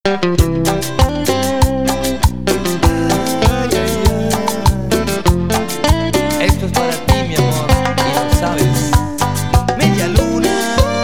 Esto es para ti, mi amor, y lo sabes. Media luna.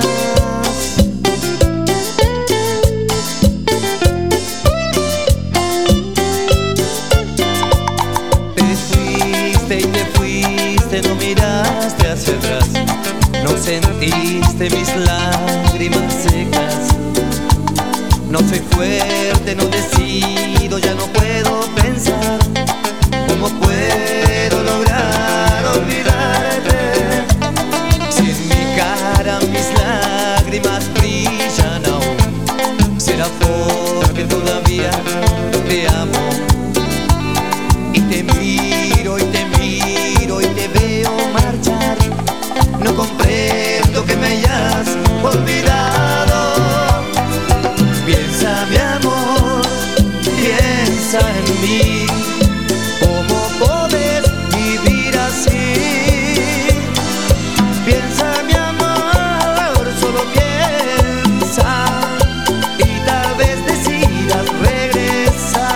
Te fuiste y te fuiste, no miraste hacia atrás, no sentiste mis lágrimas secas. No soy fuerte, no decido, ya no puedo pensar. ¿Cómo puedo lograr olvidarte? Si en mi cara mis lágrimas brillan aún, será porque todavía te amo. Y te miro y te miro y te veo marchar. No comprendo que me hayas olvidado. Piensa, mi amor, piensa en mí. ¿Cómo puedes vivir así? Piensa, mi amor, solo piensa, y tal vez decidas regresar.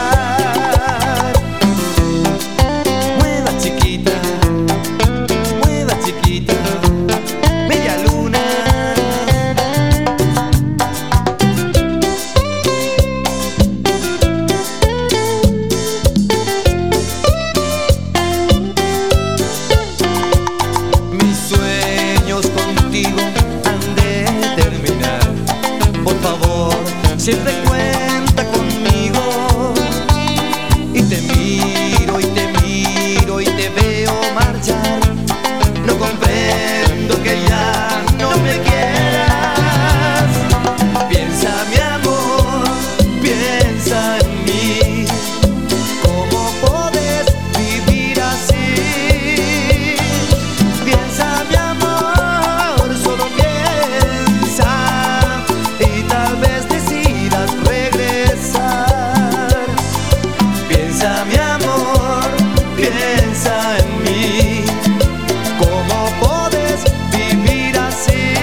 Mueva chiquita, media luna. Mis sueños contigo han de terminar. Por favor, siempre cuenta conmigo. Y te miro y te miro y te veo marchar. No comprendo que ya no me quieras. Piensa, mi amor, piensa en mí. ¿Cómo puedes vivir así? Piensa, mi amor, solo piensa, y tal vez decidas regresar. Piensa, mi amor, piensa en mí. ¿Cómo puedes vivir así?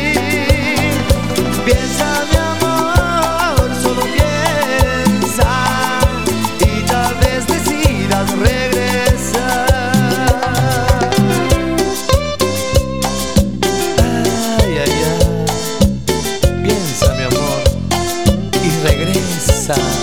Piensa, mi amor, solo piensa, y tal vez decidas regresar. Ay, ay, ay. Piensa, mi amor, y regresa.